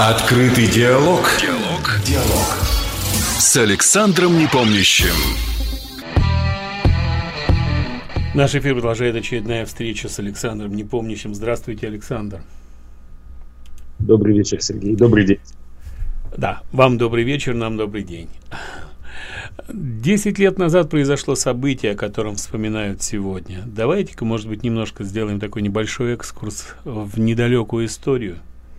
Открытый диалог. Диалог. С Александром Непомнящим. Наш эфир продолжает очередная встреча с Александром Непомнящим. Здравствуйте, Александр. Добрый вечер, Сергей. Добрый день. Да, вам добрый вечер, нам добрый день. 10 лет назад произошло событие, о котором вспоминают сегодня. Давайте-ка, может быть, немножко сделаем такой небольшой экскурс в недалекую историю.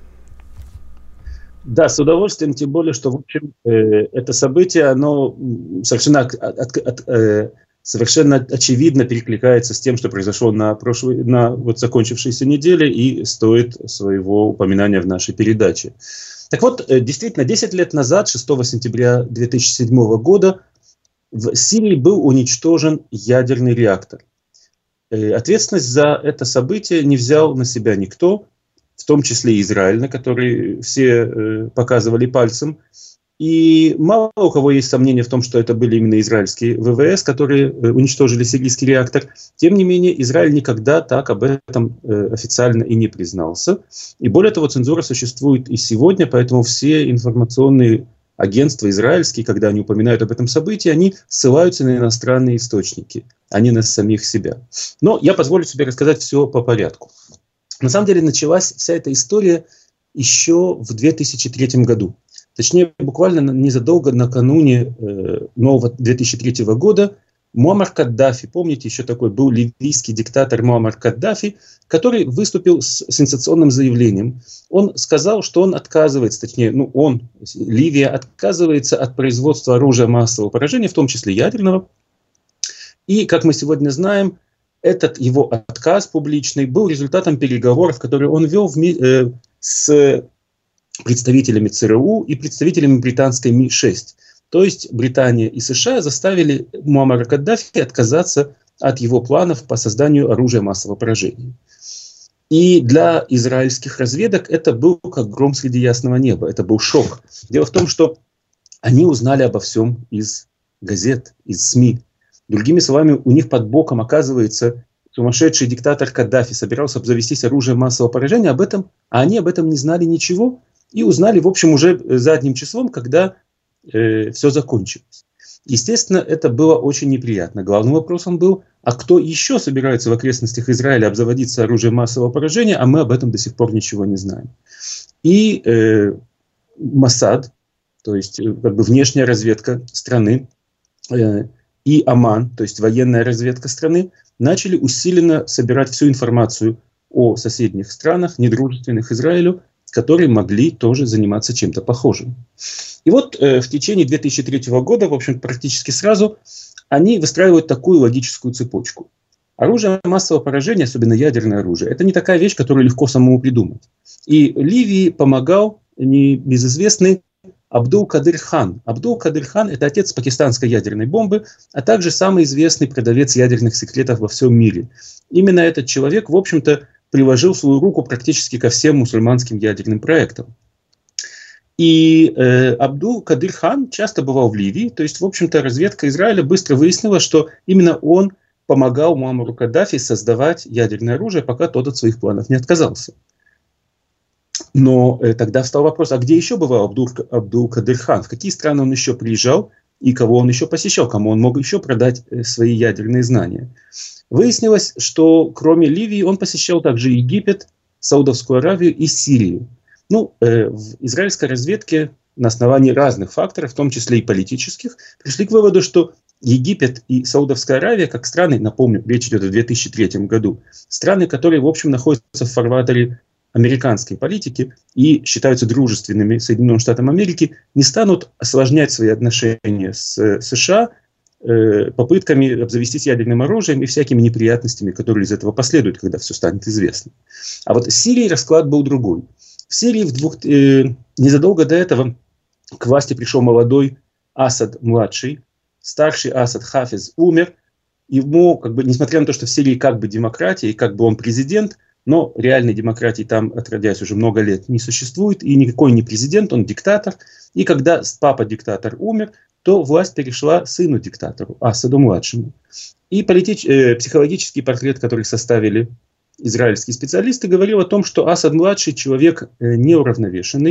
Да, с удовольствием, тем более, что, в общем, это событие, оно совершенно очевидно перекликается с тем, что произошло на закончившейся неделе и стоит своего упоминания в нашей передаче. Так вот, действительно, 10 лет назад, 6 сентября 2007 года, в Сирии был уничтожен ядерный реактор. Ответственность за это событие не взял на себя никто, в том числе и Израиль, на который все показывали пальцем. И мало у кого есть сомнения в том, что это были именно израильские ВВС, которые уничтожили сирийский реактор. Тем не менее, Израиль никогда так об этом официально и не признался. И более того, цензура существует и сегодня, поэтому все информационные агентства израильские, когда они упоминают об этом событии, они ссылаются на иностранные источники, а не на самих себя. Но я позволю себе рассказать все по порядку. На самом деле началась вся эта история еще в 2003 году. Точнее, буквально незадолго накануне нового 2003 года Муаммар Каддафи, помните, еще такой был ливийский диктатор Муаммар Каддафи, который выступил с сенсационным заявлением. Он сказал, что он отказывается, Ливия отказывается от производства оружия массового поражения, в том числе ядерного. И, как мы сегодня знаем, этот его отказ публичный был результатом переговоров, которые он вел с представителями ЦРУ и представителями британской Ми-6. То есть Британия и США заставили Муаммара Каддафи отказаться от его планов по созданию оружия массового поражения. И для израильских разведок это был как гром среди ясного неба, это был шок. Дело в том, что они узнали обо всем из газет, из СМИ. Другими словами, у них под боком, оказывается, сумасшедший диктатор Каддафи собирался обзавестись оружием массового поражения, а они об этом не знали ничего и узнали, в общем, уже задним числом, когда все закончилось. Естественно, это было очень неприятно. Главным вопросом был, а кто еще собирается в окрестностях Израиля обзаводиться оружием массового поражения, а мы об этом до сих пор ничего не знаем. И Моссад, то есть внешняя разведка страны, и Аман, то есть военная разведка страны, начали усиленно собирать всю информацию о соседних странах, недружественных Израилю, которые могли тоже заниматься чем-то похожим. И вот в течение 2003 года, в общем, практически сразу, они выстраивают такую логическую цепочку. Оружие массового поражения, особенно ядерное оружие, это не такая вещь, которую легко самому придумать. И Ливии помогал небезызвестный Абдул-Кадир Хан. Абдул-Кадир Хан – это отец пакистанской ядерной бомбы, а также самый известный продавец ядерных секретов во всем мире. Именно этот человек, в общем-то, приложил свою руку практически ко всем мусульманским ядерным проектам. И Абдул-Кадир Хан часто бывал в Ливии, то есть, в общем-то, разведка Израиля быстро выяснила, что именно он помогал Муаммару Каддафи создавать ядерное оружие, пока тот от своих планов не отказался. Но тогда встал вопрос, а где еще бывал Абдул-Кадир Хан? В какие страны он еще приезжал и кого он еще посещал? Кому он мог еще продать свои ядерные знания? Выяснилось, что кроме Ливии он посещал также Египет, Саудовскую Аравию и Сирию. В израильской разведке на основании разных факторов, в том числе и политических, пришли к выводу, что Египет и Саудовская Аравия, как страны, напомню, речь идет о 2003 году, страны, которые, в общем, находятся в фарватере американской политики и считаются дружественными Соединенным Штатам Америки, не станут осложнять свои отношения с США попытками обзавестись ядерным оружием и всякими неприятностями, которые из этого последуют, когда все станет известно. А вот в Сирии расклад был другой. В Сирии незадолго до этого к власти пришел молодой Асад-младший, старший Асад Хафиз умер. Ему, несмотря на то, что в Сирии демократия и он президент, но реальной демократии там, отродясь, уже много лет не существует, и никакой не президент, он диктатор. И когда папа-диктатор умер, то власть перешла сыну-диктатору, Асаду-младшему. И психологический портрет, который составили израильские специалисты, говорил о том, что Асад-младший человек неуравновешенный,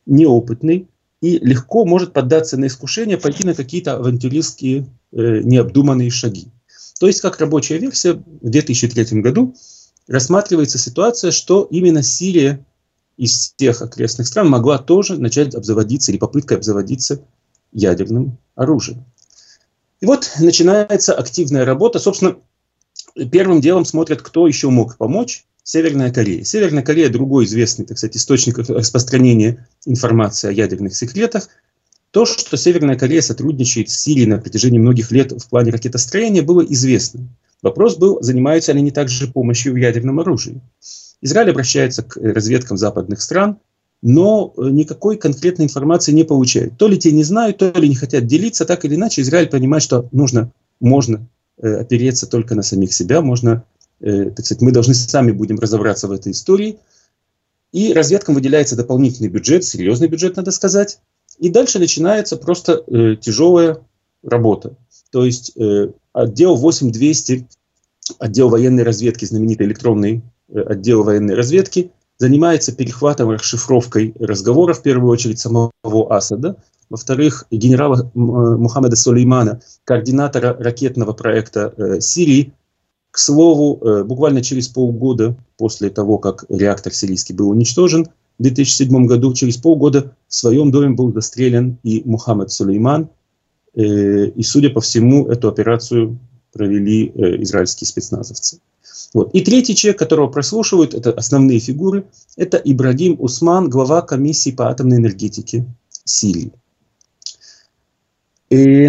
неопытный и легко может поддаться на искушение пойти на какие-то авантюристские необдуманные шаги. То есть, как рабочая версия, в 2003 году рассматривается ситуация, что именно Сирия из тех окрестных стран могла тоже начать обзаводиться или попыткой обзаводиться ядерным оружием. И вот начинается активная работа. Собственно, первым делом смотрят, кто еще мог помочь. Северная Корея. Северная Корея – другой известный, так сказать, источник распространения информации о ядерных секретах. То, что Северная Корея сотрудничает с Сирией на протяжении многих лет в плане ракетостроения, было известно. Вопрос был, занимаются ли они также помощью в ядерном оружии. Израиль обращается к разведкам западных стран, но никакой конкретной информации не получает. То ли те не знают, то ли не хотят делиться. Так или иначе, Израиль понимает, что можно опереться только на самих себя, так сказать, мы должны сами будем разобраться в этой истории. И разведкам выделяется дополнительный бюджет, серьезный бюджет, надо сказать. И дальше начинается просто тяжелая работа. То есть отдел 8200, отдел военной разведки, знаменитый электронный отдел военной разведки, занимается перехватом, расшифровкой разговоров, в первую очередь, самого Асада. Во-вторых, генерала Мухаммеда Сулеймана, координатора ракетного проекта Сирии. К слову, буквально через полгода после того, как реактор сирийский был уничтожен, в 2007 году, через полгода в своем доме был застрелен и Мухаммед Сулейман. И, судя по всему, эту операцию провели израильские спецназовцы. Вот. И третий человек, которого прослушивают, это основные фигуры, это Ибрагим Усман, глава комиссии по атомной энергетике Сирии. И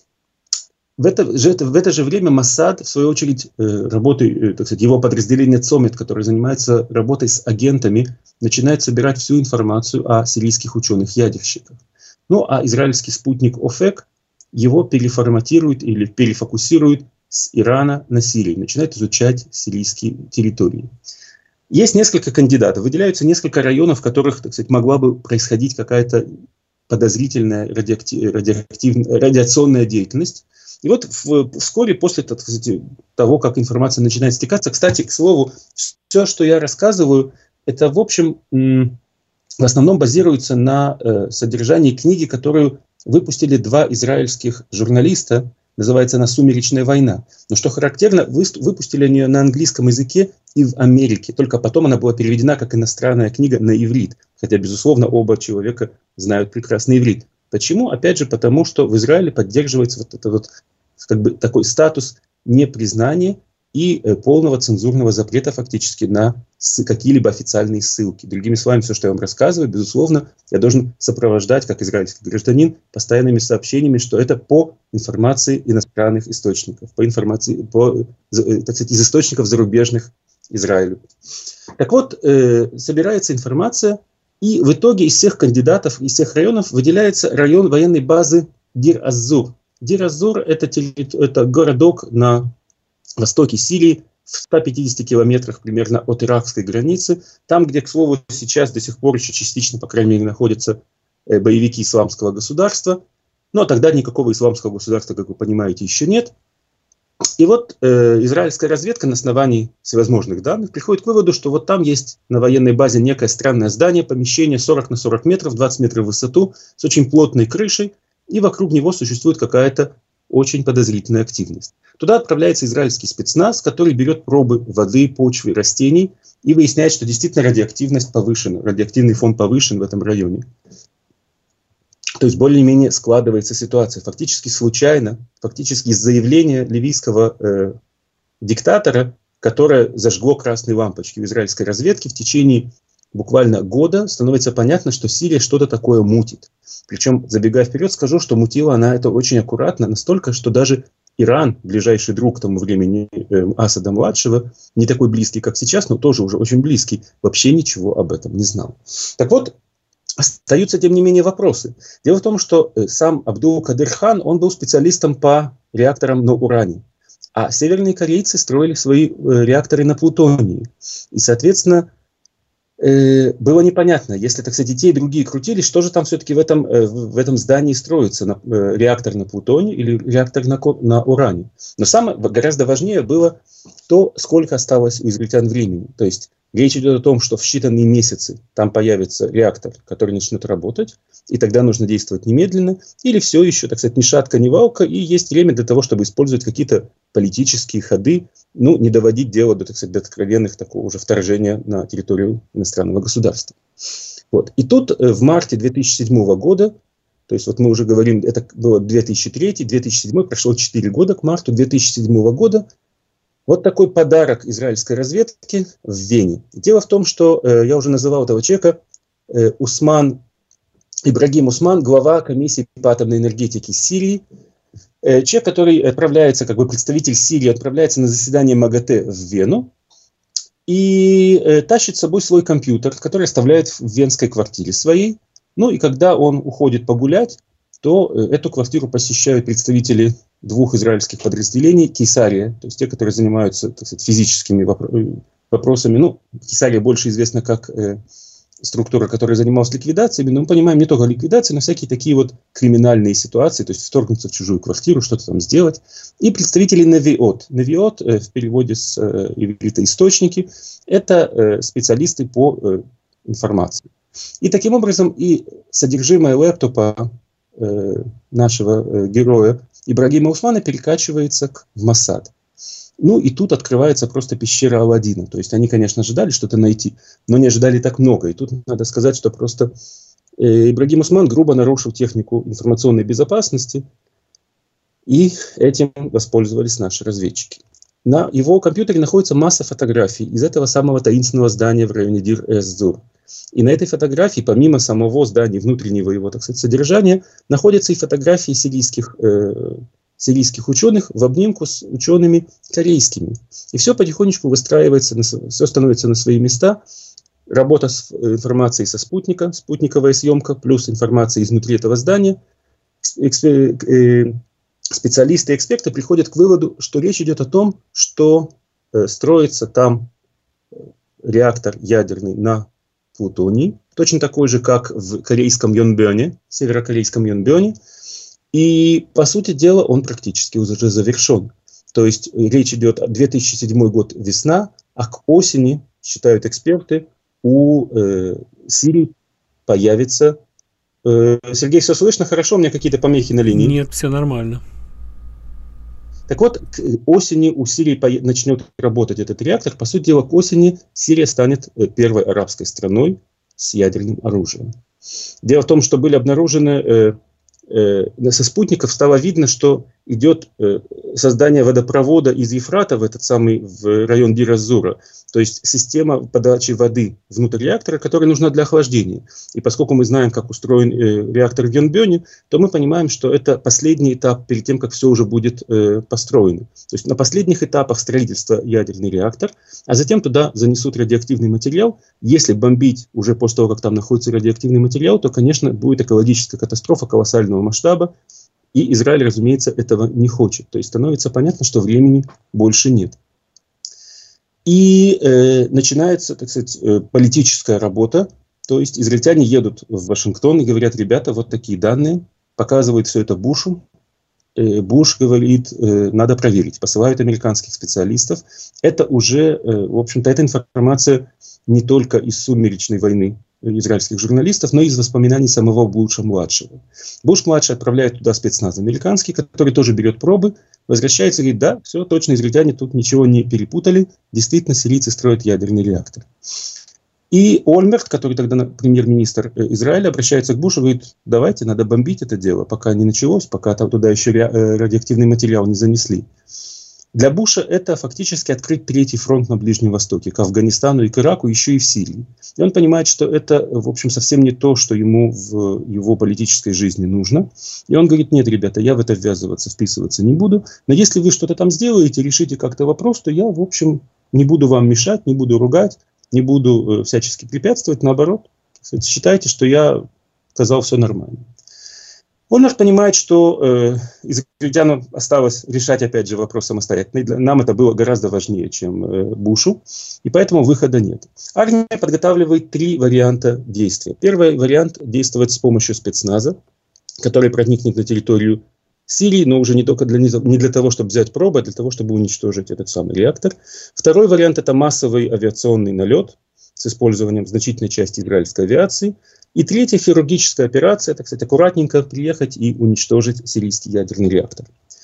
в это же время Моссад, в свою очередь, так сказать, его подразделение ЦОМЕТ, которое занимается работой с агентами, начинает собирать всю информацию о сирийских ученых-ядерщиках. Ну, а израильский спутник ОФЕК его переформатирует или перефокусирует с Ирана на Сирию, начинает изучать сирийские территории. Есть несколько кандидатов, выделяются несколько районов, в которых, так сказать, могла бы происходить какая-то подозрительная радиационная деятельность. И вот вскоре после того, как информация начинает стекаться, кстати, к слову, все, что я рассказываю, это, в общем, в основном базируется на содержании книги, которую выпустили два израильских журналиста, называется она «Сумеречная война». Но что характерно, выпустили они ее на английском языке и в Америке. Только потом она была переведена как иностранная книга на иврит. Хотя, безусловно, оба человека знают прекрасно иврит. Почему? Опять же, потому что в Израиле поддерживается такой статус непризнания и полного цензурного запрета фактически на какие-либо официальные ссылки. Другими словами, все, что я вам рассказываю, безусловно, я должен сопровождать, как израильский гражданин, постоянными сообщениями, что это по информации иностранных источников, так сказать, из источников зарубежных Израилю. Так вот, собирается информация, и в итоге из всех кандидатов, из всех районов выделяется район военной базы Дир-аз-Зур. Дир-аз-Зур – это городок на востоке Сирии, в 150 километрах примерно от иракской границы, там, где, к слову, сейчас до сих пор еще частично, по крайней мере, находятся боевики исламского государства. Но тогда никакого исламского государства, как вы понимаете, еще нет. И вот израильская разведка на основании всевозможных данных приходит к выводу, что вот там есть на военной базе некое странное здание, помещение 40 на 40 метров, 20 метров в высоту, с очень плотной крышей, и вокруг него существует какая-то очень подозрительная активность. Туда отправляется израильский спецназ, который берет пробы воды, почвы, растений и выясняет, что действительно радиоактивность повышена, радиоактивный фон повышен в этом районе. То есть более-менее складывается ситуация. Фактически случайно, фактически из заявления ливийского диктатора, которое зажгло красные лампочки в израильской разведке, в течение буквально года становится понятно, что Сирия что-то такое мутит. Причем, забегая вперед, скажу, что мутила она это очень аккуратно, настолько, что даже Иран, ближайший друг к тому времени Асада-младшего, не такой близкий, как сейчас, но тоже уже очень близкий, вообще ничего об этом не знал. Так вот, остаются, тем не менее, вопросы. Дело в том, что сам Абдул-Кадир-хан, он был специалистом по реакторам на уране, а северные корейцы строили свои реакторы на плутонии. И, соответственно, было непонятно, если, так сказать, и те, и другие крутились, что же там все-таки в этом здании строится, реактор на плутонии или реактор на уране. Но самое гораздо важнее было то сколько осталось у израильтян времени. То есть речь идет о том, что в считанные месяцы там появится реактор, который начнет работать, и тогда нужно действовать немедленно, или все еще, так сказать, ни шатка, ни валка, и есть время для того, чтобы использовать какие-то политические ходы, не доводить дело до, так сказать, до откровенных такого уже вторжения на территорию иностранного государства. Вот. И тут в марте 2007 года, то есть вот мы уже говорим, это было 2003, 2007, прошло 4 года, к марту 2007 года, вот такой подарок израильской разведки в Вене. Дело в том, что я уже называл этого человека Ибрагим Усман, глава комиссии по атомной энергетике Сирии. Человек, который отправляется, как бы представитель Сирии, отправляется на заседание МАГАТЭ в Вену и тащит с собой свой компьютер, который оставляет в венской квартире своей. И когда он уходит погулять, то эту квартиру посещают представители 2 израильских подразделений Кейсария, то есть те, которые занимаются, так сказать, физическими вопросами. Кейсария больше известна как структура, которая занималась ликвидациями, но мы понимаем не только ликвидации, но всякие такие вот криминальные ситуации, то есть вторгнуться в чужую квартиру, что-то там сделать. И представители Навиот. Навиот в переводе с иврита источники – это специалисты по информации. И таким образом и содержимое лэптопа нашего героя Ибрагима Усмана перекачивается в Моссад. И тут открывается просто пещера Аладдина. То есть они, конечно, ожидали что-то найти, но не ожидали так много. И тут надо сказать, что просто Ибрагим Усман грубо нарушил технику информационной безопасности, и этим воспользовались наши разведчики. На его компьютере находится масса фотографий из этого самого таинственного здания в районе Дир-эз-Зур. И на этой фотографии, помимо самого здания, внутреннего его, так сказать, содержания, находятся и фотографии сирийских ученых в обнимку с учеными корейскими. И все потихонечку выстраивается, все становится на свои места. Работа с информацией со спутника, спутниковая съемка, плюс информация изнутри этого здания. Специалисты и эксперты приходят к выводу, что речь идет о том, что строится там реактор ядерный на плутонии, точно такой же, как в корейском Йонбёне, северокорейском Йонбёне. И, по сути дела, он практически уже завершен. То есть речь идет о 2007 год весна, а к осени, считают эксперты, у Сирии появится... Сергей, все слышно? Хорошо? У меня какие-то помехи на линии? Нет, все нормально. Так вот, к осени у Сирии начнет работать этот реактор. По сути дела, к осени Сирия станет первой арабской страной с ядерным оружием. Дело в том, что были обнаружены... со спутников стало видно, что идет создание водопровода из Ефрата в район Дир-эз-Зура. То есть система подачи воды внутрь реактора, которая нужна для охлаждения. И поскольку мы знаем, как устроен реактор в Йонбёне, то мы понимаем, что это последний этап перед тем, как все уже будет построено. То есть на последних этапах строительства ядерный реактор, а затем туда занесут радиоактивный материал. Если бомбить уже после того, как там находится радиоактивный материал, то, конечно, будет экологическая катастрофа колоссального масштаба. И Израиль, разумеется, этого не хочет. То есть становится понятно, что времени больше нет. И начинается, так сказать, политическая работа. То есть израильтяне едут в Вашингтон и говорят: ребята, вот такие данные. Показывают все это Бушу. Буш говорит: надо проверить. Посылают американских специалистов. Это уже, в общем-то, эта информация не только из сумеречной войны израильских журналистов, но и из воспоминаний самого Буша-младшего. Буш-младший отправляет туда спецназ американский, который тоже берет пробы, возвращается и говорит: да, все точно, израильтяне тут ничего не перепутали, действительно сирийцы строят ядерный реактор. И Ольмерт, который тогда премьер-министр Израиля, обращается к Бушу и говорит: давайте, надо бомбить это дело, пока не началось, пока там туда еще радиоактивный материал не занесли. Для Буша это фактически открыть третий фронт на Ближнем Востоке, к Афганистану и к Ираку, еще и в Сирии. И он понимает, что это, в общем, совсем не то, что ему в его политической жизни нужно. И он говорит: нет, ребята, я в это ввязываться, вписываться не буду. Но если вы что-то там сделаете, решите как-то вопрос, то я, в общем, не буду вам мешать, не буду ругать, не буду всячески препятствовать. Наоборот, считайте, что я сказал все нормально. Ольмерт понимает, что израильтянам осталось решать, опять же, вопрос самостоятельно. Нам это было гораздо важнее, чем Бушу, и поэтому выхода нет. Армия подготавливает 3 варианта действия. Первый вариант – действовать с помощью спецназа, который проникнет на территорию Сирии, но уже не только не для того, чтобы взять пробы, а для того, чтобы уничтожить этот самый реактор. Второй вариант – это массовый авиационный налет с использованием значительной части израильской авиации. И третья хирургическая операция – это, кстати, аккуратненько приехать и уничтожить сирийский ядерный реактор.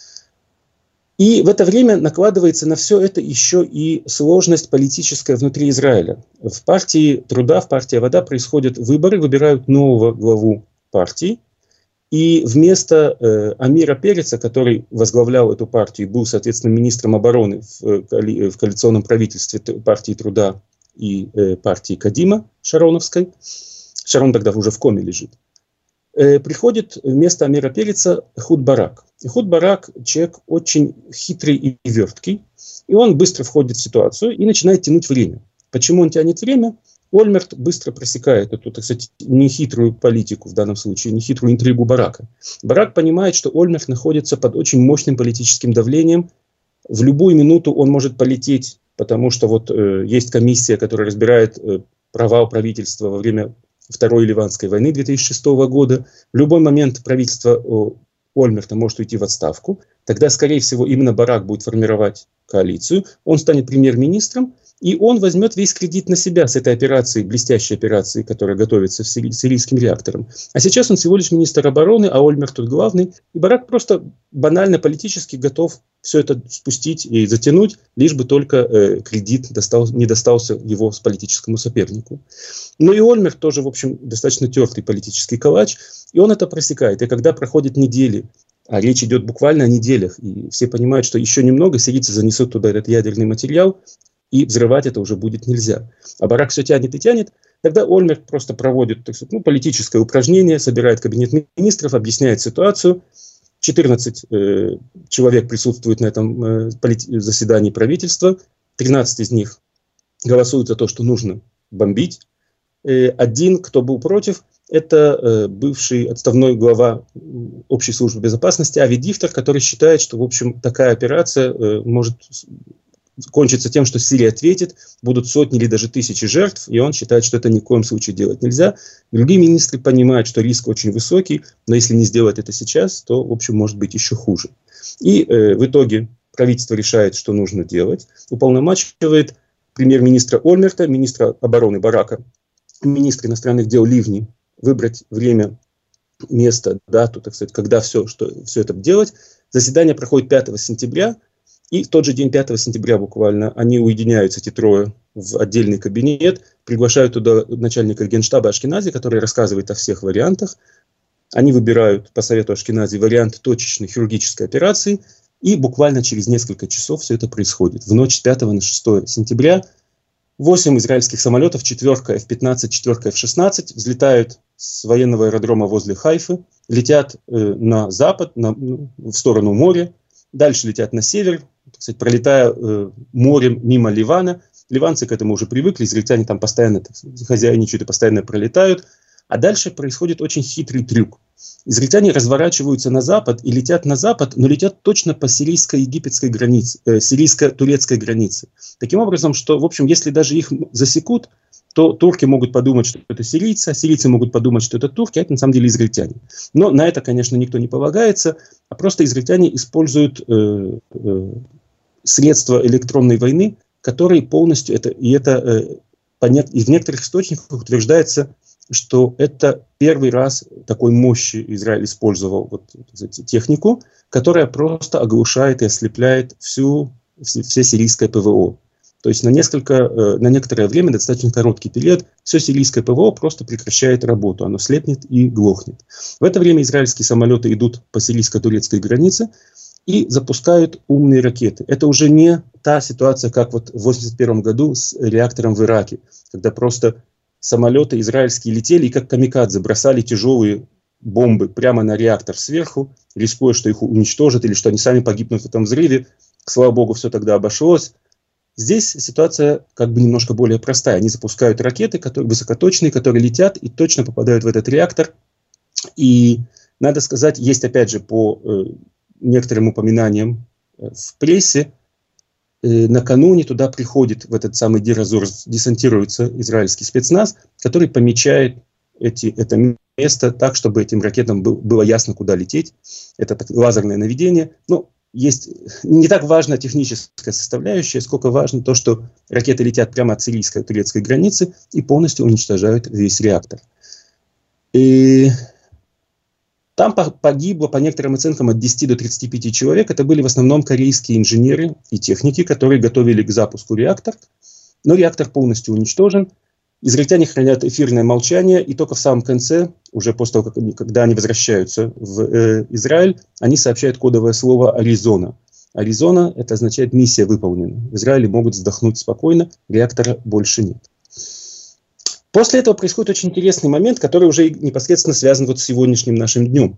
И в это время накладывается на все это еще и сложность политическая внутри Израиля. В партии Труда, в партии Авода происходят выборы, выбирают нового главу партии. И вместо Амира Переца, который возглавлял эту партию, был, соответственно, министром обороны в коалиционном правительстве партии Труда и партии Кадима Шароновской, Шарон тогда уже в коме лежит, приходит вместо Амира Переца Эхуд Барак. Эхуд Барак – человек очень хитрый и верткий, и он быстро входит в ситуацию и начинает тянуть время. Почему он тянет время? Ольмерт быстро просекает эту, так сказать, нехитрую политику, в данном случае, нехитрую интригу Барака. Барак понимает, что Ольмерт находится под очень мощным политическим давлением. В любую минуту он может полететь, потому что вот есть комиссия, которая разбирает провал правительства во время Второй Ливанской войны 2006 года. В любой момент правительство Ольмерта может уйти в отставку. Тогда, скорее всего, именно Барак будет формировать коалицию. Он станет премьер-министром, и он возьмет весь кредит на себя с этой операции, блестящей операции, которая готовится с сирийским реактором. А сейчас он всего лишь министр обороны, а Ольмерт тут главный. И Барак просто банально политически готов все это спустить и затянуть, лишь бы только кредит не достался его политическому сопернику. Но и Ольмерт тоже, в общем, достаточно тертый политический калач, и он это просекает. И когда проходят недели, а речь идет буквально о неделях, и все понимают, что еще немного сирийцы занесут туда этот ядерный материал, и взрывать это уже будет нельзя. А Барак все тянет и тянет. Тогда Ольмерт просто проводит, так сказать, политическое упражнение, собирает кабинет министров, объясняет ситуацию. 14 человек присутствуют на этом заседании правительства. 13 из них голосуют за то, что нужно бомбить. Один, кто был против, это бывший отставной глава общей службы безопасности Ави Дифтер, который считает, что, в общем, такая операция может кончится тем, что Сирия ответит, будут сотни или даже тысячи жертв, и он считает, что это ни в коем случае делать нельзя. Другие министры понимают, что риск очень высокий, но если не сделать это сейчас, то, в общем, может быть еще хуже. И в итоге правительство решает, что нужно делать, уполномачивает премьер-министра Ольмерта, министра обороны Барака, министра иностранных дел Ливни выбрать время, место, дату, так сказать, когда все это делать. Заседание проходит 5 сентября, и в тот же день, 5 сентября буквально, они уединяются, эти трое, в отдельный кабинет, приглашают туда начальника генштаба Ашкенази, который рассказывает о всех вариантах. Они выбирают по совету Ашкенази вариант точечной хирургической операции, и буквально через несколько часов все это происходит. В ночь с 5 на 6 сентября 8 израильских самолетов, 4-ка F-15, 4-ка F-16, взлетают с военного аэродрома возле Хайфы, летят на запад, в сторону моря, дальше летят на север, так сказать, пролетая морем мимо Ливана. Ливанцы к этому уже привыкли, израильтяне там постоянно хозяйничают и постоянно пролетают. А дальше происходит очень хитрый трюк. Израильтяне разворачиваются на запад и летят на запад, но летят точно по сирийско-египетской границе, сирийско-турецкой границе. Таким образом, что, в общем, если даже их засекут, то турки могут подумать, что это сирийцы, а сирийцы могут подумать, что это турки, а это на самом деле израильтяне. Но на это, конечно, никто не полагается, а просто израильтяне используют средства электронной войны, которые полностью, и в некоторых источниках утверждается, что это первый раз такой мощи Израиль использовал технику, которая просто оглушает и ослепляет все сирийское ПВО. То есть на некоторое время, достаточно короткий период, все сирийское ПВО просто прекращает работу, оно слепнет и глохнет. В это время израильские самолеты идут по сирийско-турецкой границе и запускают умные ракеты. Это уже не та ситуация, как вот в 1981 году с реактором в Ираке, когда просто самолеты израильские летели и как камикадзе бросали тяжелые бомбы прямо на реактор сверху, рискуя, что их уничтожат или что они сами погибнут в этом взрыве. Слава богу, все тогда обошлось. Здесь ситуация как бы немножко более простая. Они запускают ракеты, высокоточные, которые летят и точно попадают в этот реактор. И, надо сказать, есть опять же по некоторым упоминаниям в прессе, накануне туда приходит, в этот самый Дир-Азор, десантируется израильский спецназ, который помечает это место так, чтобы этим ракетам было ясно, куда лететь. Это лазерное наведение. Ну, есть не так важна техническая составляющая, сколько важно то, что ракеты летят прямо от сирийско-турецкой границы и полностью уничтожают весь реактор. И там погибло, по некоторым оценкам, от 10 до 35 человек. Это были в основном корейские инженеры и техники, которые готовили к запуску реактор. Но реактор полностью уничтожен. Израильтяне хранят эфирное молчание, и только в самом конце, уже после того, когда они возвращаются в Израиль, они сообщают кодовое слово «Аризона». Аризона – это означает «миссия выполнена». В Израиле могут вздохнуть спокойно, реактора больше нет. После этого происходит очень интересный момент, который уже непосредственно связан вот с сегодняшним нашим днем.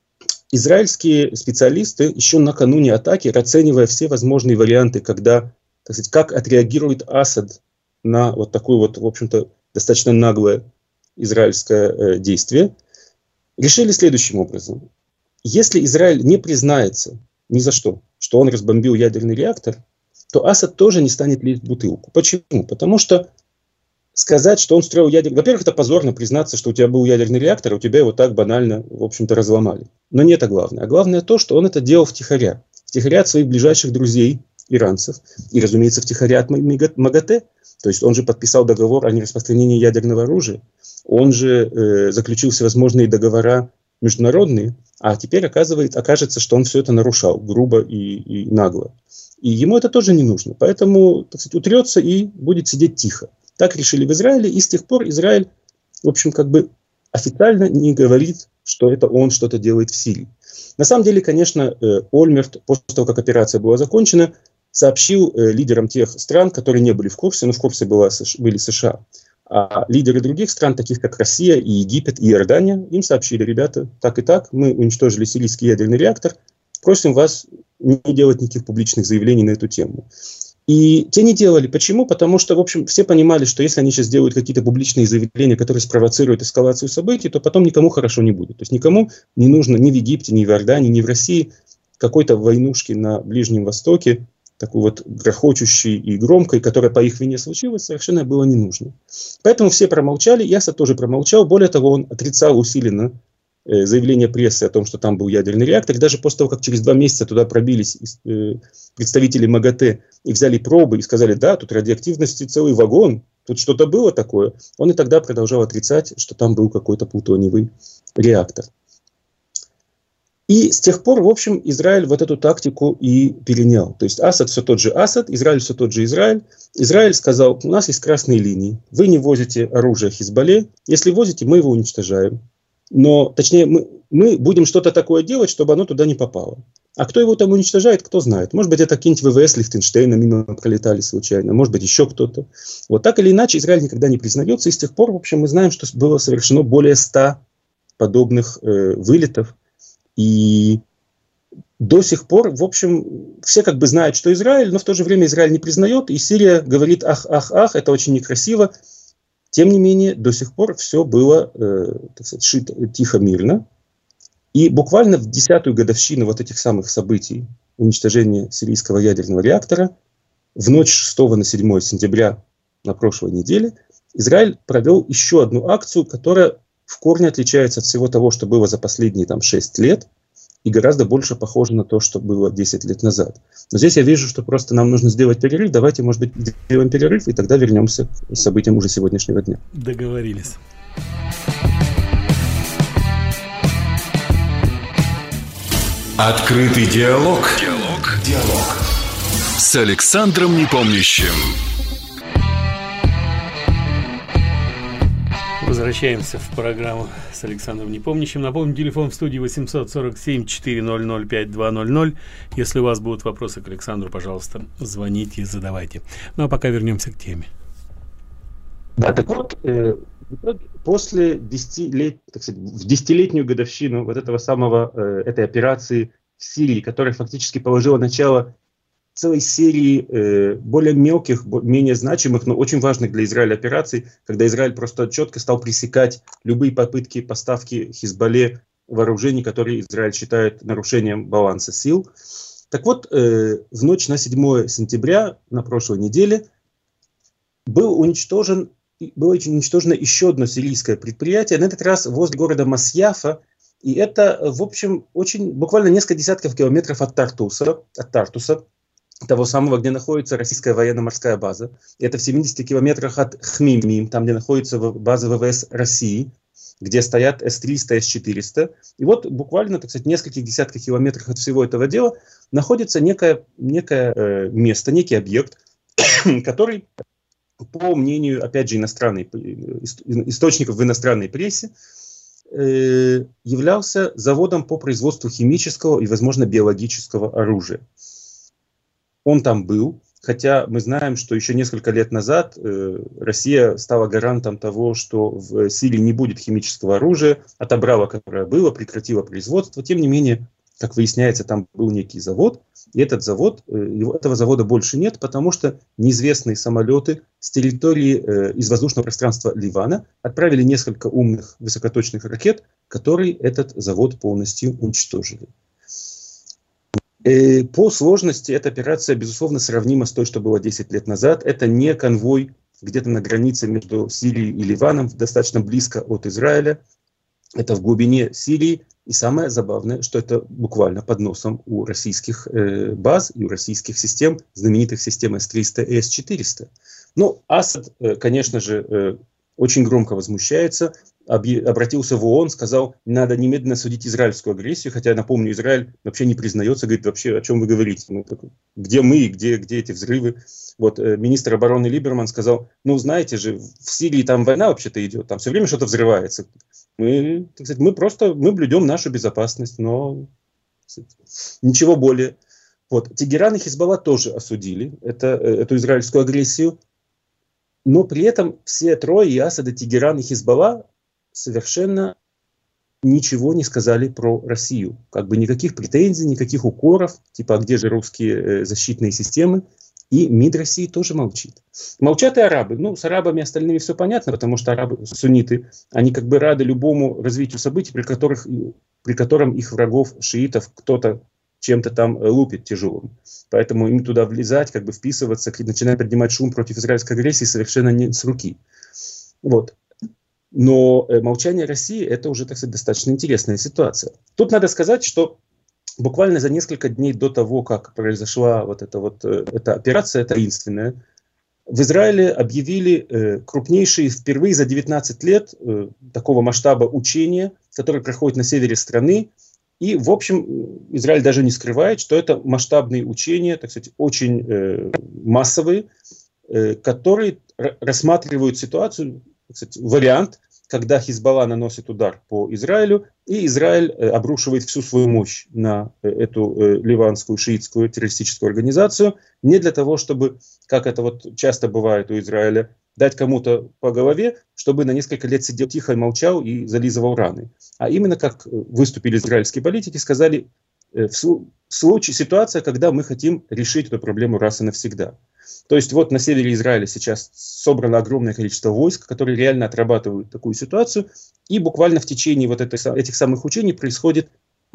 Израильские специалисты еще накануне атаки, оценивая все возможные варианты, когда, так сказать, как отреагирует Асад на вот такое вот, в общем-то, достаточно наглое израильское действие, решили следующим образом. Если Израиль не признается ни за что он разбомбил ядерный реактор, то Асад тоже не станет лить в бутылку. Почему? Потому что сказать, что он строил ядерный... Во-первых, это позорно признаться, что у тебя был ядерный реактор, а у тебя его так банально, в общем-то, разломали. Но не это главное. А главное то, что он это делал втихаря. Втихаря от своих ближайших друзей, иранцев, и, разумеется, втихаря от МАГАТЭ. То есть он же подписал договор о нераспространении ядерного оружия, он же заключил всевозможные договора международные, а теперь окажется, что он все это нарушал грубо и нагло. И ему это тоже не нужно, поэтому, так сказать, утрется и будет сидеть тихо. Так решили в Израиле, и с тех пор Израиль, в общем, как бы официально не говорит, что это он что-то делает в Сирии. На самом деле, конечно, Ольмерт, после того, как операция была закончена, сообщил лидерам тех стран, которые не были в курсе, но в курсе были США. А лидеры других стран, таких как Россия, и Египет, и Иордания, им сообщили: ребята, так и так, мы уничтожили сирийский ядерный реактор, просим вас не делать никаких публичных заявлений на эту тему. И те не делали. Почему? Потому что, в общем, все понимали, что если они сейчас делают какие-то публичные заявления, которые спровоцируют эскалацию событий, то потом никому хорошо не будет. То есть никому не нужно ни в Египте, ни в Иордании, ни в России какой-то войнушки на Ближнем Востоке, такой вот грохочущей и громкой, которая по их вине случилась, совершенно было не нужно. Поэтому все промолчали, и Асад тоже промолчал. Более того, он отрицал усиленно заявление прессы о том, что там был ядерный реактор. Даже после того, как через 2 месяца туда пробились представители МАГАТЭ и взяли пробы и сказали: да, тут радиоактивности целый вагон, тут что-то было такое, он и тогда продолжал отрицать, что там был какой-то плутониевый реактор. И с тех пор, в общем, Израиль вот эту тактику и перенял. То есть Асад все тот же Асад, Израиль все тот же Израиль. Израиль сказал: у нас есть красные линии, вы не возите оружие Хизбалле, если возите, мы его уничтожаем. Но, точнее, мы будем что-то такое делать, чтобы оно туда не попало. А кто его там уничтожает, кто знает. Может быть, это какие-нибудь ВВС Лихтенштейна мимо пролетали случайно, может быть, еще кто-то. Вот так или иначе, Израиль никогда не признается. И с тех пор, в общем, мы знаем, что было совершено более 100 подобных вылетов. И до сих пор, в общем, все как бы знают, что Израиль, но в то же время Израиль не признает, и Сирия говорит: ах, ах, ах, это очень некрасиво. Тем не менее, до сих пор все было, так сказать, шито тихо, мирно. И буквально в 10-ю годовщину вот этих самых событий, уничтожения сирийского ядерного реактора, в ночь 6 на 7 сентября на прошлой неделе, Израиль провел еще одну акцию, которая в корне отличается от всего того, что было за последние 6 лет, и гораздо больше похоже на то, что было 10 лет назад. Но здесь я вижу, что просто нам нужно сделать перерыв. Давайте, может быть, сделаем перерыв, и тогда вернемся к событиям уже сегодняшнего дня. Договорились. Открытый диалог. Диалог. С Александром Непомнящим. Возвращаемся в программу с Александром Непомнящим. Напомню, телефон в студии 847-400-5200. Если у вас будут вопросы к Александру, пожалуйста, звоните, задавайте. Ну а пока вернемся к теме. Да, так вот, после 10 лет, так сказать, в 10-летнюю годовщину вот этой операции в Сирии, которая фактически положила начало целой серии более мелких, менее значимых, но очень важных для Израиля операций, когда Израиль просто четко стал пресекать любые попытки поставки Хизбалле вооружений, которые Израиль считает нарушением баланса сил. Так вот, в ночь на 7 сентября, на прошлой неделе, был уничтожен было уничтожено еще одно сирийское предприятие, на этот раз возле города Масьяфа, и это, в общем, буквально несколько десятков километров от Тартуса, того самого, где находится российская военно-морская база. Это в 70 километрах от Хмимим, там, где находится база ВВС России, где стоят С-300, С-400. И вот буквально, так сказать, в нескольких десятках километрах от всего этого дела находится некое место, некий объект, который, по мнению, опять же, источников в иностранной прессе, являлся заводом по производству химического и, возможно, биологического оружия. Он там был, хотя мы знаем, что еще несколько лет назад Россия стала гарантом того, что в Сирии не будет химического оружия, отобрала, которое было, прекратила производство. Тем не менее, как выясняется, там был некий завод, и этого завода больше нет, потому что неизвестные самолеты с территории, из воздушного пространства Ливана отправили несколько умных высокоточных ракет, которые этот завод полностью уничтожили. По сложности эта операция, безусловно, сравнима с той, что было 10 лет назад. Это не конвой где-то на границе между Сирией и Ливаном, достаточно близко от Израиля. Это в глубине Сирии. И самое забавное, что это буквально под носом у российских баз и у российских систем, знаменитых систем С-300 и С-400. Но Асад, конечно же, очень громко возмущается, обратился в ООН, сказал, надо немедленно судить израильскую агрессию, хотя, я напомню, Израиль вообще не признается, говорит, вообще, о чем вы говорите, где мы и где эти взрывы. Вот министр обороны Либерман сказал, знаете же, в Сирии там война вообще-то идет, там все время что-то взрывается. Мы блюдем нашу безопасность, но ничего более. Вот. Тегеран и Хизбалла тоже осудили эту израильскую агрессию, но при этом все трое, и Асад, и Тегеран, и Хизбалла, совершенно ничего не сказали про Россию. Как бы никаких претензий, никаких укоров, типа, а где же русские защитные системы? И МИД России тоже молчит. Молчат и арабы. С арабами остальными все понятно, потому что арабы, сунниты, они как бы рады любому развитию событий, при котором их врагов, шиитов, кто-то чем-то там лупит тяжелым. Поэтому им туда влезать, как бы вписываться, начинать поднимать шум против израильской агрессии совершенно не с руки. Вот. Но молчание России – это уже, так сказать, достаточно интересная ситуация. Тут надо сказать, что буквально за несколько дней до того, как произошла эта операция таинственная, в Израиле объявили крупнейшие впервые за 19 лет такого масштаба учения, которые проходят на севере страны. И, в общем, Израиль даже не скрывает, что это масштабные учения, так сказать, очень массовые, которые рассматривают ситуацию, так сказать, вариант, когда Хизбалла наносит удар по Израилю, и Израиль обрушивает всю свою мощь на эту ливанскую шиитскую террористическую организацию, не для того, чтобы, как это часто бывает у Израиля, дать кому-то по голове, чтобы на несколько лет сидел тихо, молчал и зализывал раны. А именно, как выступили израильские политики, сказали, ситуация, когда мы хотим решить эту проблему раз и навсегда. То есть на севере Израиля сейчас собрано огромное количество войск, которые реально отрабатывают такую ситуацию, и буквально в течение этих самых учений происходит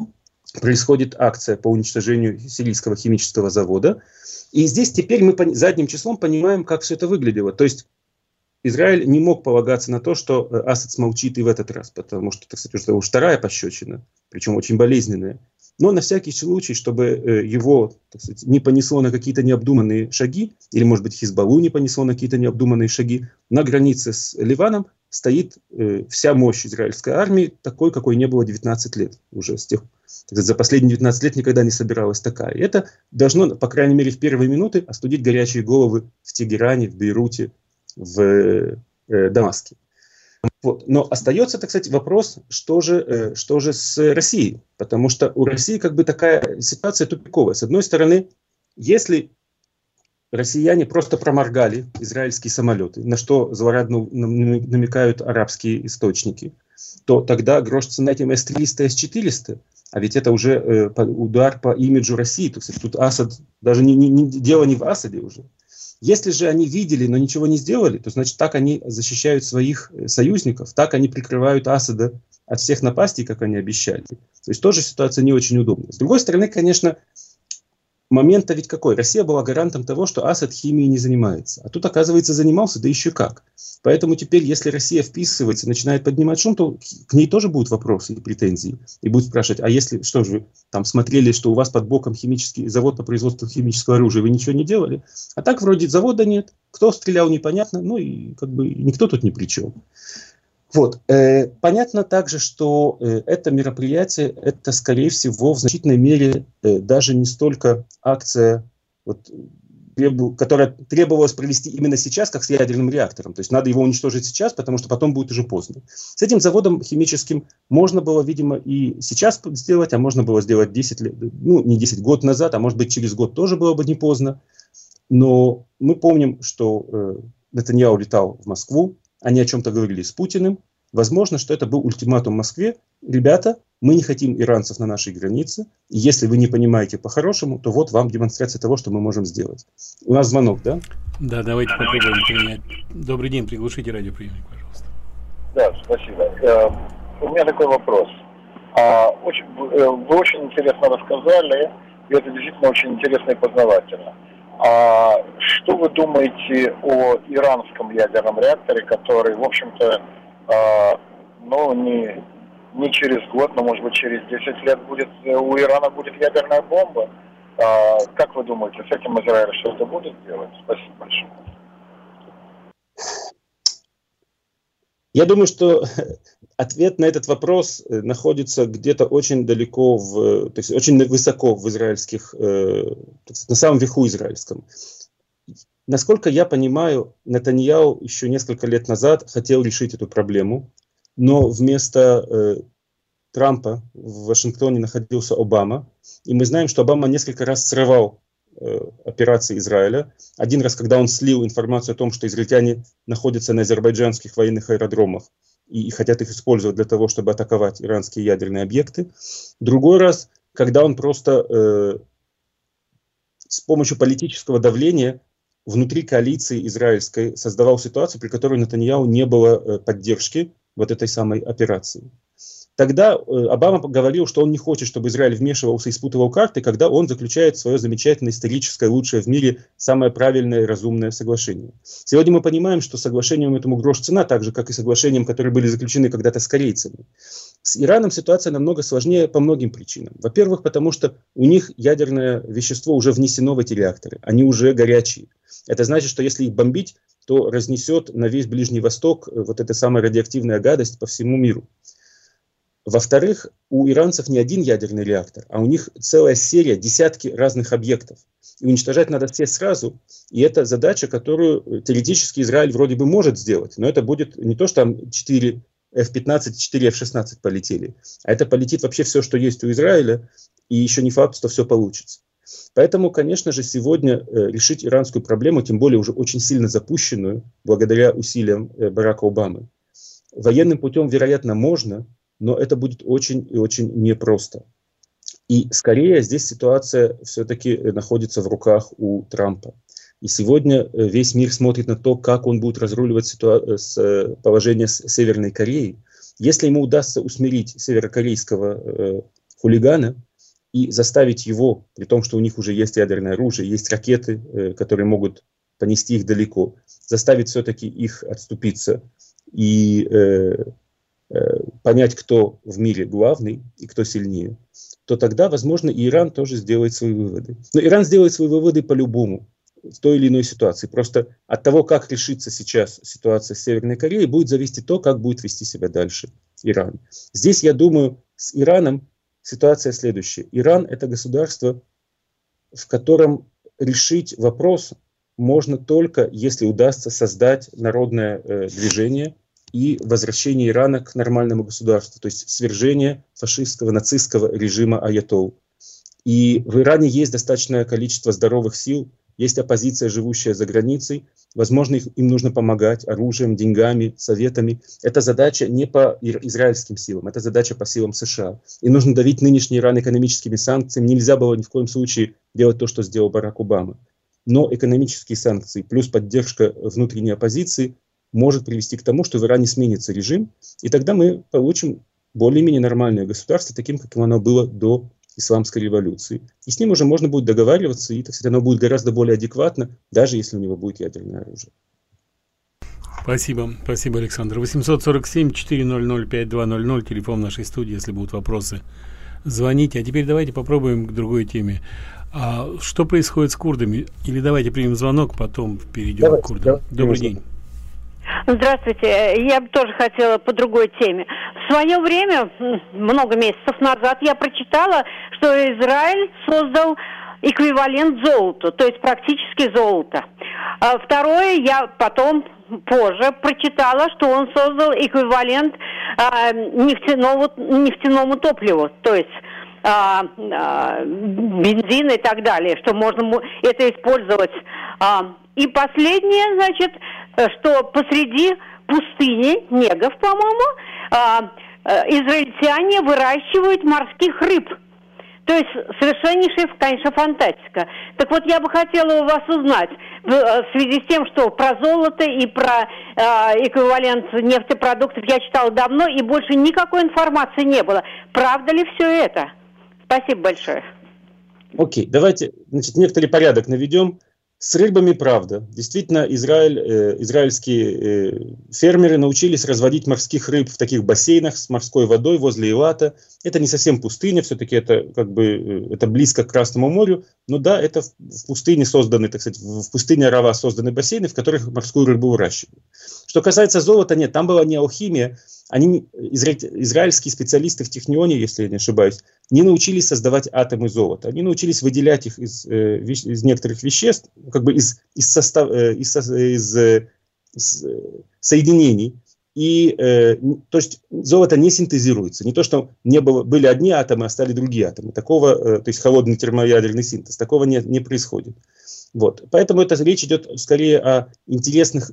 акция по уничтожению сирийского химического завода. И здесь теперь мы задним числом понимаем, как все это выглядело. То есть Израиль не мог полагаться на то, что Асад смолчит и в этот раз, потому что, так сказать, уже вторая пощечина, причем очень болезненная. Но на всякий случай, чтобы его, так сказать, не понесло на какие-то необдуманные шаги, или, может быть, Хизбаллу не понесло на какие-то необдуманные шаги, на границе с Ливаном стоит вся мощь израильской армии, такой, какой не было 19 лет. Уже за последние 19 лет никогда не собиралась такая. И это должно, по крайней мере, в первые минуты остудить горячие головы в Тегеране, в Бейруте, в Дамаске. Вот. Но остается, так сказать, вопрос, что же с Россией? Потому что у России как бы такая ситуация тупиковая. С одной стороны, если россияне просто проморгали израильские самолеты, на что злорадно намекают арабские источники, то тогда грош цена этим С-300, С-400, а ведь это уже удар по имиджу России. То есть тут Асад, даже дело не в Асаде уже. Если же они видели, но ничего не сделали, то значит так они защищают своих союзников, так они прикрывают Асада от всех напастей, как они обещали. То есть тоже ситуация не очень удобная. С другой стороны, конечно, момент-то ведь какой? Россия была гарантом того, что Асад химией не занимается. А тут, оказывается, занимался, да еще как. Поэтому теперь, если Россия вписывается, начинает поднимать шум, то к ней тоже будут вопросы и претензии. И будут спрашивать, а если, что же вы там смотрели, что у вас под боком химический завод по производству химического оружия, вы ничего не делали? А так вроде завода нет, кто стрелял, непонятно, ну и как бы никто тут ни при чем. Вот. Понятно также, что это мероприятие, это, скорее всего, в значительной мере даже не столько акция, вот, которая требовалась провести именно сейчас, как с ядерным реактором. То есть надо его уничтожить сейчас, потому что потом будет уже поздно. С этим заводом химическим можно было, видимо, и сейчас сделать, а можно было сделать 10 лет, ну, не 10, год назад, а может быть через год тоже было бы не поздно. Но мы помним, что Нетаньяху летал в Москву, они о чем-то говорили с Путиным. Возможно, что это был ультиматум Москве. Ребята, мы не хотим иранцев на нашей границе. И если вы не понимаете по-хорошему, то вот вам демонстрация того, что мы можем сделать. У нас звонок, да? Да, давайте попробуем принять. Добрый день, приглушите радиоприемник, пожалуйста. Да, спасибо. У меня такой вопрос. Вы очень интересно рассказали, и это действительно очень интересно и познавательно. Что вы думаете о иранском ядерном реакторе, который, в общем-то, не через год, но, может быть, через 10 лет у Ирана будет ядерная бомба? Как вы думаете, с этим Израиль что-то будет делать? Спасибо большое. Я думаю, что ответ на этот вопрос находится где-то очень далеко, то есть очень высоко в израильских, на самом верху израильском. Насколько я понимаю, Нетаньяху еще несколько лет назад хотел решить эту проблему, но вместо Трампа в Вашингтоне находился Обама, и мы знаем, что Обама несколько раз срывал операции Израиля. Один раз, когда он слил информацию о том, что израильтяне находятся на азербайджанских военных аэродромах и хотят их использовать для того, чтобы атаковать иранские ядерные объекты. Другой раз, когда он просто с помощью политического давления внутри коалиции израильской создавал ситуацию, при которой Нетаньяху не было поддержки вот этой самой операции. Тогда Обама говорил, что он не хочет, чтобы Израиль вмешивался и спутывал карты, когда он заключает свое замечательное историческое, лучшее в мире, самое правильное и разумное соглашение. Сегодня мы понимаем, что соглашением этому грош цена, так же, как и соглашениям, которые были заключены когда-то с корейцами. С Ираном ситуация намного сложнее по многим причинам. Во-первых, потому что у них ядерное вещество уже внесено в эти реакторы, они уже горячие. Это значит, что если их бомбить, то разнесет на весь Ближний Восток вот эта самая радиоактивная гадость по всему миру. Во-вторых, у иранцев не один ядерный реактор, а у них целая серия, десятки разных объектов. И уничтожать надо все сразу. И это задача, которую теоретически Израиль вроде бы может сделать. Но это будет не то, что там 4 F-15, 4 F-16 полетели. А это полетит вообще все, что есть у Израиля. И еще не факт, что все получится. Поэтому, конечно же, сегодня решить иранскую проблему, тем более уже очень сильно запущенную, благодаря усилиям Барака Обамы, военным путем, вероятно, можно, но это будет очень и очень непросто. И скорее здесь ситуация все-таки находится в руках у Трампа. И сегодня весь мир смотрит на то, как он будет разруливать положение с Северной Кореей. Если ему удастся усмирить северокорейского хулигана и заставить его, при том, что у них уже есть ядерное оружие, есть ракеты, которые могут понести их далеко, заставить все-таки их отступиться и понять, кто в мире главный и кто сильнее, то тогда, возможно, и Иран тоже сделает свои выводы. Но Иран сделает свои выводы по-любому, в той или иной ситуации. Просто от того, как решится сейчас ситуация с Северной Кореей, будет зависеть то, как будет вести себя дальше Иран. Здесь, я думаю, с Ираном ситуация следующая. Иран – это государство, в котором решить вопрос можно только, если удастся создать народное движение и возвращение Ирана к нормальному государству, то есть свержение фашистского, нацистского режима аятолл. И в Иране есть достаточное количество здоровых сил, есть оппозиция, живущая за границей, возможно, им нужно помогать оружием, деньгами, советами. Это задача не по израильским силам, это задача по силам США. И нужно давить нынешний Иран экономическими санкциями. Нельзя было ни в коем случае делать то, что сделал Барак Обама. Но экономические санкции плюс поддержка внутренней оппозиции может привести к тому, что в Иране сменится режим, и тогда мы получим более-менее нормальное государство, таким, каким оно было до исламской революции. И с ним уже можно будет договариваться, и, так сказать, оно будет гораздо более адекватно, даже если у него будет ядерное оружие. Спасибо, Александр. 847-400-5200, телефон нашей студии, если будут вопросы, звоните. А теперь давайте попробуем к другой теме. Что происходит с курдами? Или давайте примем звонок, потом перейдем к курдам. Добрый день. Здравствуйте. Я бы тоже хотела по другой теме. В свое время, много месяцев назад, я прочитала, что Израиль создал эквивалент золоту, то есть практически золото. Второе, я потом, позже, прочитала, что он создал эквивалент нефтяному топливу, то есть бензин и так далее, что можно это использовать. И последнее, значит, что посреди пустыни, Негев, по-моему, израильтяне выращивают морских рыб. То есть совершеннейшая, конечно, фантастика. Так вот, я бы хотела у вас узнать, в связи с тем, что про золото и про эквивалент нефтепродуктов я читала давно, и больше никакой информации не было. Правда ли все это? Спасибо большое. Окей, давайте, значит, некоторый порядок наведем. С рыбами правда. Действительно, израильские фермеры научились разводить морских рыб в таких бассейнах с морской водой возле Илата. Это не совсем пустыня, все-таки это это близко к Красному морю. Но да, это в пустыне созданы, так сказать, в пустыне Арава созданы бассейны, в которых морскую рыбу выращивают. Что касается золота, нет, там была не алхимия. Израильские специалисты в Технионе, если я не ошибаюсь, не научились создавать атомы золота. Они научились выделять их из некоторых веществ, из соединений. То есть золото не синтезируется. Не то, что были одни атомы, а стали другие атомы. Такого, то есть холодный термоядерный синтез, такого не происходит. Вот. Поэтому речь идет скорее о интересных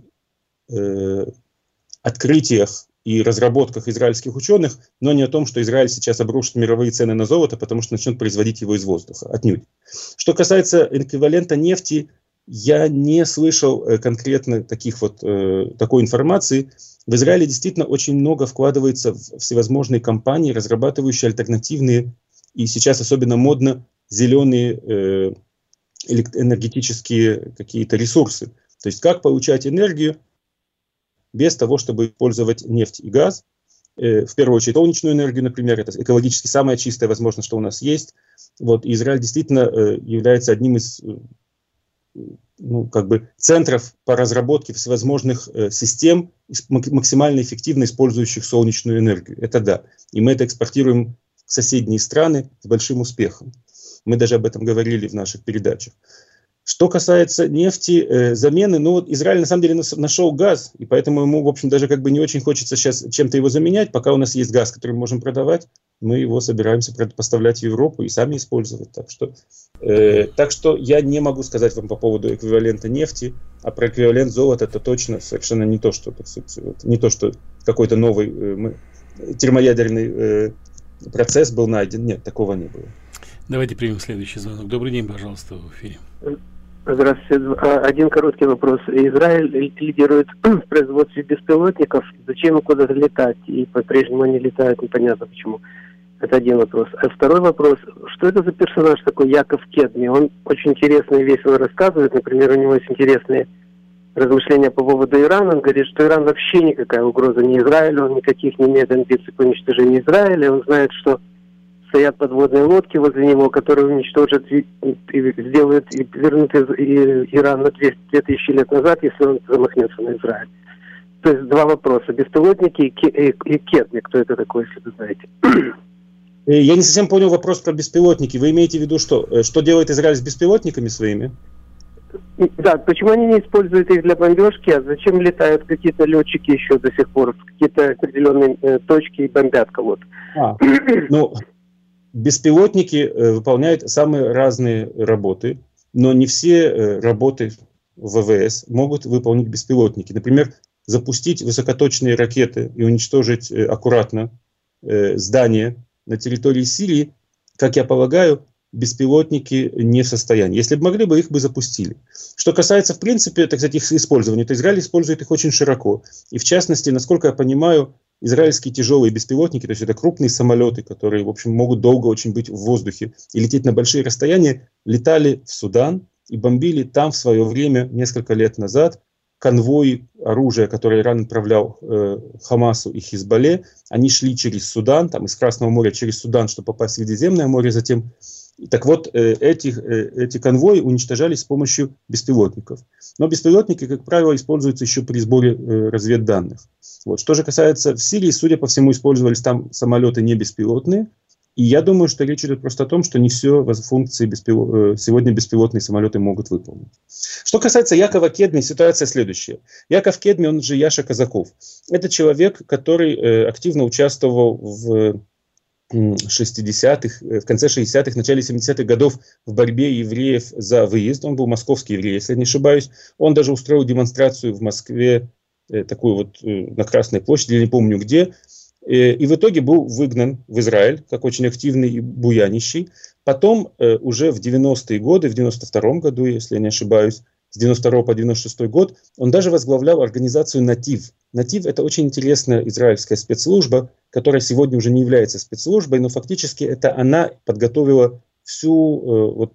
открытиях и разработках израильских ученых, но не о том, что Израиль сейчас обрушит мировые цены на золото, потому что начнет производить его из воздуха. Отнюдь. Что касается эквивалента нефти, я не слышал конкретно такой информации. В Израиле действительно очень много вкладывается в всевозможные компании, разрабатывающие альтернативные и сейчас особенно модно зеленые энергетические какие-то ресурсы. То есть как получать энергию без того, чтобы использовать нефть и газ. В первую очередь солнечную энергию, например, это экологически самое чистое, возможно, что у нас есть. Вот, и Израиль действительно является одним из центров по разработке всевозможных систем, максимально эффективно использующих солнечную энергию. Это да. И мы это экспортируем в соседние страны с большим успехом. Мы даже об этом говорили в наших передачах. Что касается нефти, замены, Израиль на самом деле нашел газ, и поэтому ему, в общем, даже не очень хочется сейчас чем-то его заменять. Пока у нас есть газ, который мы можем продавать, мы его собираемся поставлять в Европу и сами использовать. Так что я не могу сказать вам по поводу эквивалента нефти, а про эквивалент золота это точно совершенно не то, что, так сказать, не то, что какой-то новый термоядерный процесс был найден. Нет, такого не было. Давайте примем следующий звонок. Добрый день, пожалуйста, в эфире. Здравствуйте. Один короткий вопрос. Израиль лидирует в производстве беспилотников. Зачем им куда-то летать? И по-прежнему они летают, непонятно почему. Это один вопрос. А второй вопрос. Что это за персонаж такой Яков Кедми? Он очень интересно и весело рассказывает. Например, у него есть интересные размышления по поводу Ирана. Он говорит, что Иран вообще никакая угроза не Израилю. Он никаких не имеет амбиций по уничтожению Израиля. Он знает, что стоят подводные лодки возле него, которые уничтожат и сделают и вернут Иран на 2000 лет назад, если он замахнется на Израиль. То есть два вопроса. Беспилотники и Кедми. Кто это такой, если вы знаете? Я не совсем понял вопрос про беспилотники. Вы имеете в виду что? Что делает Израиль с беспилотниками своими? Да, почему они не используют их для бомбежки, а зачем летают какие-то летчики еще до сих пор в какие-то определенные точки и бомбят кого-то? Беспилотники выполняют самые разные работы, но не все работы ВВС могут выполнить беспилотники. Например, запустить высокоточные ракеты и уничтожить аккуратно здания на территории Сирии, как я полагаю, беспилотники не в состоянии. Если бы могли бы, их бы запустили. Что касается, в принципе, так сказать, их использования, то Израиль использует их очень широко. И в частности, насколько я понимаю, израильские тяжелые беспилотники, то есть это крупные самолеты, которые, в общем, могут долго очень быть в воздухе и лететь на большие расстояния, летали в Судан и бомбили там в свое время, несколько лет назад, конвои оружия, которое Иран отправлял Хамасу и Хизбалле. Они шли через Судан, там из Красного моря через Судан, чтобы попасть в Средиземное море затем. Так вот, эти конвои уничтожались с помощью беспилотников. Но беспилотники, как правило, используются еще при сборе разведданных. Вот. Что же касается в Сирии, судя по всему, использовались там самолеты не беспилотные. И я думаю, что речь идет просто о том, что не все функции сегодня беспилотные самолеты могут выполнить. Что касается Якова Кедми, ситуация следующая. Яков Кедми, он же Яша Казаков. Это человек, который активно участвовал в 60-х, в конце 60-х, начале 70-х годов в борьбе евреев за выезд. Он был московский еврей, если я не ошибаюсь. Он даже устроил демонстрацию в Москве, такую вот на Красной площади, я не помню где. И в итоге был выгнан в Израиль, как очень активный и буянищий. Потом уже в 90-е годы, в 92-м году, если я не ошибаюсь, с 92 по 96 год, он даже возглавлял организацию «Натив». «Натив» — это очень интересная израильская спецслужба, которая сегодня уже не является спецслужбой, но фактически это она подготовила все,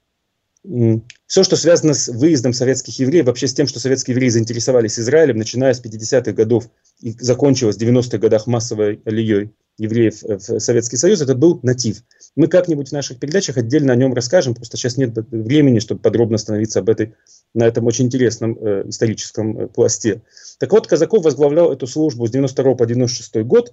что связано с выездом советских евреев, вообще с тем, что советские евреи заинтересовались Израилем, начиная с 50-х годов и закончилось в 90-х годах массовой алией евреев в Советский Союз, это был «Натив». Мы как-нибудь в наших передачах отдельно о нем расскажем, просто сейчас нет времени, чтобы подробно остановиться на этом очень интересном историческом пласте. Так вот, Казаков возглавлял эту службу с 92 по 96 год,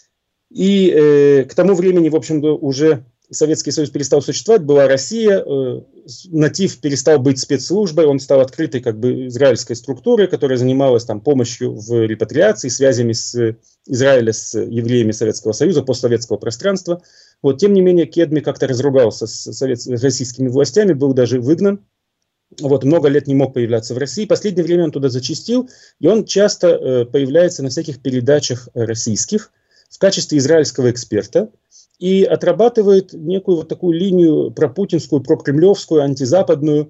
и к тому времени, в общем-то, уже Советский Союз перестал существовать, была Россия, «Натив» перестал быть спецслужбой, он стал открытой как бы израильской структурой, которая занималась там помощью в репатриации, связями с Израиля с евреями Советского Союза, постсоветского пространства. Вот, тем не менее, Кедми как-то разругался с российскими властями, был даже выгнан. Вот, много лет не мог появляться в России. В последнее время он туда зачастил, и он часто появляется на всяких передачах российских в качестве израильского эксперта и отрабатывает некую вот такую линию пропутинскую, прокремлевскую, антизападную.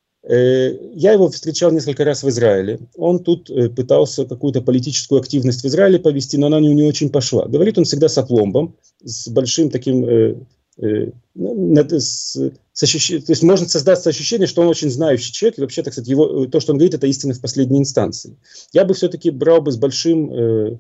Я его встречал несколько раз в Израиле. Он тут пытался какую-то политическую активность в Израиле повести, но она у него не очень пошла. Говорит он всегда с опломбом, с большим таким... то есть можно создаться ощущение, что он очень знающий человек, и вообще, так сказать, то, что он говорит, это истина в последней инстанции. Я бы все-таки брал бы с большим...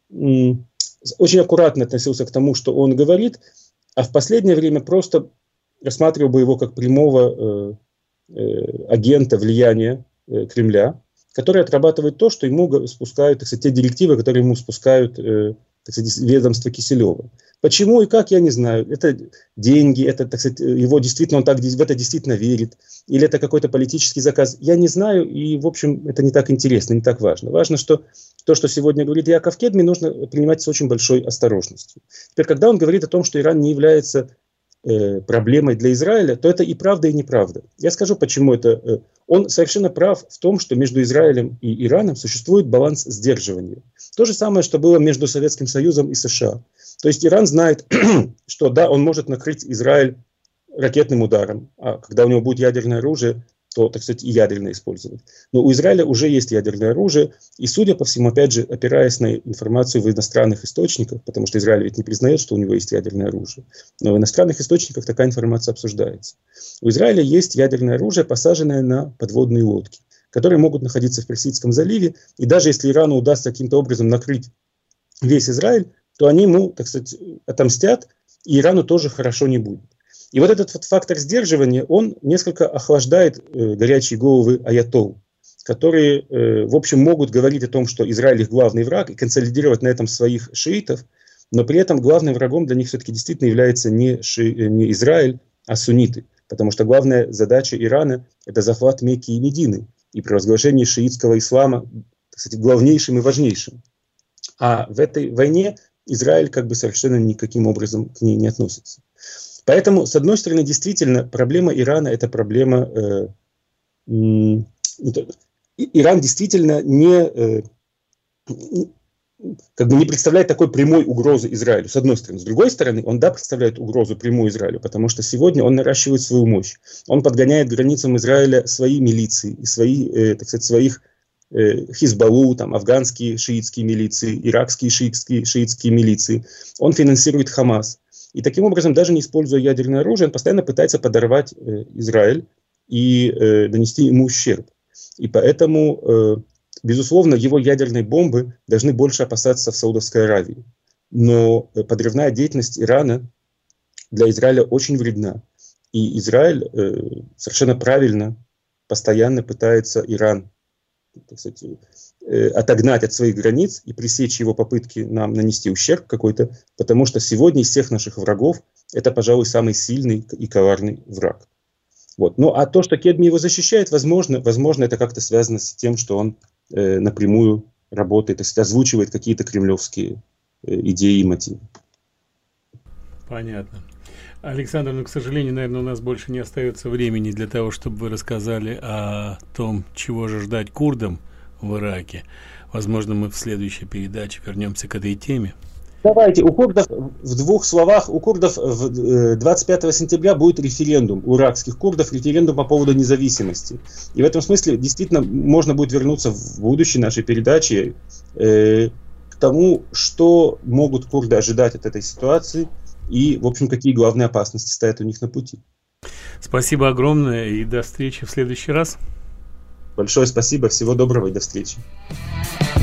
очень аккуратно относился к тому, что он говорит, а в последнее время просто рассматривал бы его как прямого агента влияния Кремля, который отрабатывает то, что ему спускают, так сказать, те директивы, которые ему спускают, так сказать, ведомство Киселева. Почему и как, я не знаю. Это деньги, это, так сказать, его действительно, он так в это действительно верит, или это какой-то политический заказ. Я не знаю, и, в общем, это не так интересно, не так важно. Важно, что то, что сегодня говорит Яков Кедми, нужно принимать с очень большой осторожностью. Теперь, когда он говорит о том, что Иран не является проблемой для Израиля, то это и правда, и неправда. Я скажу, почему это. Он совершенно прав в том, что между Израилем и Ираном существует баланс сдерживания. То же самое, что было между Советским Союзом и США. То есть Иран знает, что да, он может накрыть Израиль ракетным ударом, а когда у него будет ядерное оружие, то, так сказать, и ядерное использовать. Но у Израиля уже есть ядерное оружие, и, судя по всему, опять же, опираясь на информацию в иностранных источниках, потому что Израиль ведь не признает, что у него есть ядерное оружие, но в иностранных источниках такая информация обсуждается. У Израиля есть ядерное оружие, посаженное на подводные лодки, которые могут находиться в Персидском заливе, и даже если Ирану удастся каким-то образом накрыть весь Израиль, то они ему, так сказать, отомстят, и Ирану тоже хорошо не будет. И вот этот вот фактор сдерживания, он несколько охлаждает горячие головы аятолл, которые, в общем, могут говорить о том, что Израиль их главный враг, и консолидировать на этом своих шиитов, но при этом главным врагом для них все-таки действительно является не Израиль, а сунниты. Потому что главная задача Ирана – это захват Мекки и Медины и провозглашение шиитского ислама, кстати, главнейшим и важнейшим. А в этой войне Израиль как бы совершенно никаким образом к ней не относится. Поэтому, с одной стороны, действительно, проблема Ирана – это проблема… Иран действительно не представляет такой прямой угрозы Израилю, с одной стороны. С другой стороны, он, да, представляет угрозу прямую Израилю, потому что сегодня он наращивает свою мощь. Он подгоняет к границам Израиля свои милиции и свои, так сказать, своих Хизбаллу, там, афганские шиитские милиции, иракские шиитские милиции. Он финансирует Хамас. И таким образом, даже не используя ядерное оружие, он постоянно пытается подорвать Израиль и нанести ему ущерб. И поэтому, безусловно, его ядерные бомбы должны больше опасаться в Саудовской Аравии. Но подрывная деятельность Ирана для Израиля очень вредна. И Израиль совершенно правильно постоянно пытается Иран, так сказать, отогнать от своих границ и пресечь его попытки нам нанести ущерб какой-то, потому что сегодня из всех наших врагов это, пожалуй, самый сильный и коварный враг. Вот. Ну, а то, что Кедми его защищает, возможно, это как-то связано с тем, что он напрямую работает, то есть озвучивает какие-то кремлевские идеи и мотивы. Понятно. Александр, ну, к сожалению, наверное, у нас больше не остается времени для того, чтобы вы рассказали о том, чего же ждать курдам в Ираке. Возможно, мы в следующей передаче вернемся к этой теме. Давайте, у курдов, в двух словах, у курдов 25 сентября будет референдум, у иракских курдов референдум по поводу независимости. И в этом смысле действительно можно будет вернуться в будущей нашей передаче к тому, что могут курды ожидать от этой ситуации и, в общем, какие главные опасности стоят у них на пути. Спасибо огромное и до встречи в следующий раз. Большое спасибо, всего доброго и до встречи.